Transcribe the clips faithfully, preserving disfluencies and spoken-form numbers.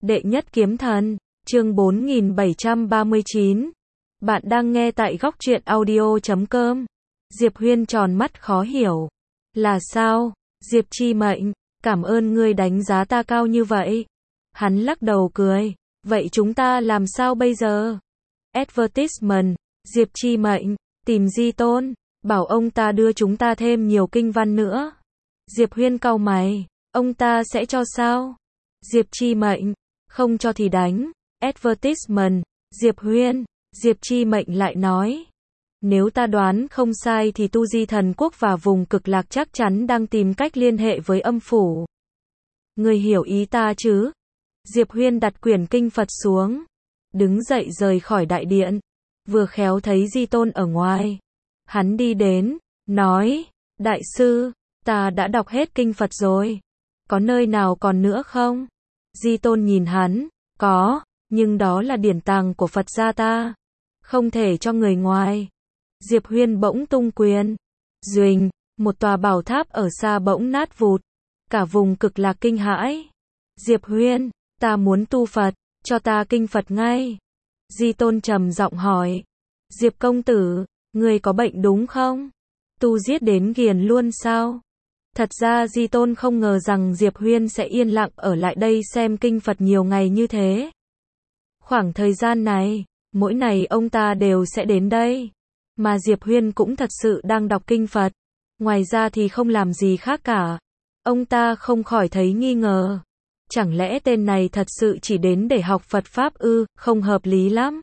Đệ nhất kiếm thần, chương bốn nghìn bảy trăm ba mươi chín. Bạn đang nghe tại góc truyện audio chấm com. Diệp Huyên tròn mắt khó hiểu. Là sao? Diệp Chi Mệnh, cảm ơn ngươi đánh giá ta cao như vậy. Hắn lắc đầu cười. Vậy chúng ta làm sao bây giờ? Advertisement, Diệp Chi Mệnh, tìm Di Tôn, bảo ông ta đưa chúng ta thêm nhiều kinh văn nữa. Diệp Huyên cau mày, ông ta sẽ cho sao? Diệp Chi Mệnh, không cho thì đánh. Advertisement, Diệp Huyên, Diệp Chi Mệnh lại nói. Nếu ta đoán không sai thì Tu Di Thần Quốc và vùng Cực Lạc chắc chắn đang tìm cách liên hệ với âm phủ. Ngươi hiểu ý ta chứ? Diệp Huyên đặt quyển kinh Phật xuống, đứng dậy rời khỏi đại điện, vừa khéo thấy Di Tôn ở ngoài. Hắn đi đến, nói, đại sư, ta đã đọc hết kinh Phật rồi. Có nơi nào còn nữa không? Di Tôn nhìn hắn, có, nhưng đó là điển tàng của Phật gia ta, không thể cho người ngoài. Diệp Huyên bỗng tung quyền, duỳnh, một tòa bảo tháp ở xa bỗng nát vụt, cả vùng Cực Lạc kinh hãi. Diệp Huyên, ta muốn tu Phật, cho ta kinh Phật ngay. Di Tôn trầm giọng hỏi, Diệp công tử, người có bệnh đúng không? Tu giết đến ghiền luôn sao? Thật ra Di Tôn không ngờ rằng Diệp Huyên sẽ yên lặng ở lại đây xem kinh Phật nhiều ngày như thế. Khoảng thời gian này, mỗi ngày ông ta đều sẽ đến đây. Mà Diệp Huyên cũng thật sự đang đọc kinh Phật. Ngoài ra thì không làm gì khác cả. Ông ta không khỏi thấy nghi ngờ. Chẳng lẽ tên này thật sự chỉ đến để học Phật Pháp ư, không hợp lý lắm.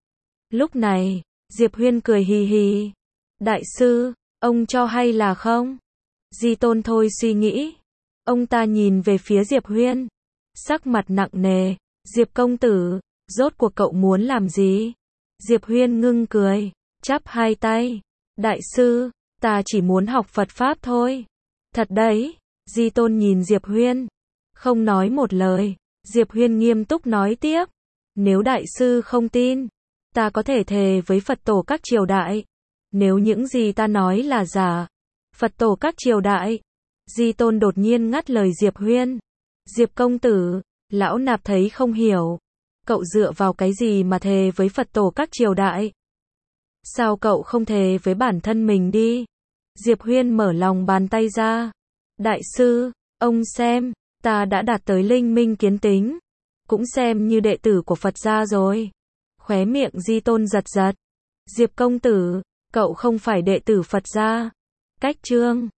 Lúc này, Diệp Huyên cười hì hì. Đại sư, ông cho hay là không? Di Tôn thôi suy nghĩ. Ông ta nhìn về phía Diệp Huyên, sắc mặt nặng nề. Diệp công tử, rốt cuộc cậu muốn làm gì? Diệp Huyên ngưng cười, chắp hai tay. Đại sư, ta chỉ muốn học Phật Pháp thôi. Thật đấy. Di Tôn nhìn Diệp Huyên, không nói một lời. Diệp Huyên nghiêm túc nói tiếp. Nếu đại sư không tin, ta có thể thề với Phật tổ các triều đại. Nếu những gì ta nói là giả, Phật tổ các triều đại. Di Tôn đột nhiên ngắt lời Diệp Huyên. Diệp công tử, lão nạp thấy không hiểu. Cậu dựa vào cái gì mà thề với Phật tổ các triều đại? Sao cậu không thề với bản thân mình đi? Diệp Huyên mở lòng bàn tay ra. Đại sư, ông xem, ta đã đạt tới linh minh kiến tính. Cũng xem như đệ tử của Phật gia rồi. Khóe miệng Di Tôn giật giật. Diệp công tử, cậu không phải đệ tử Phật gia. Cách chương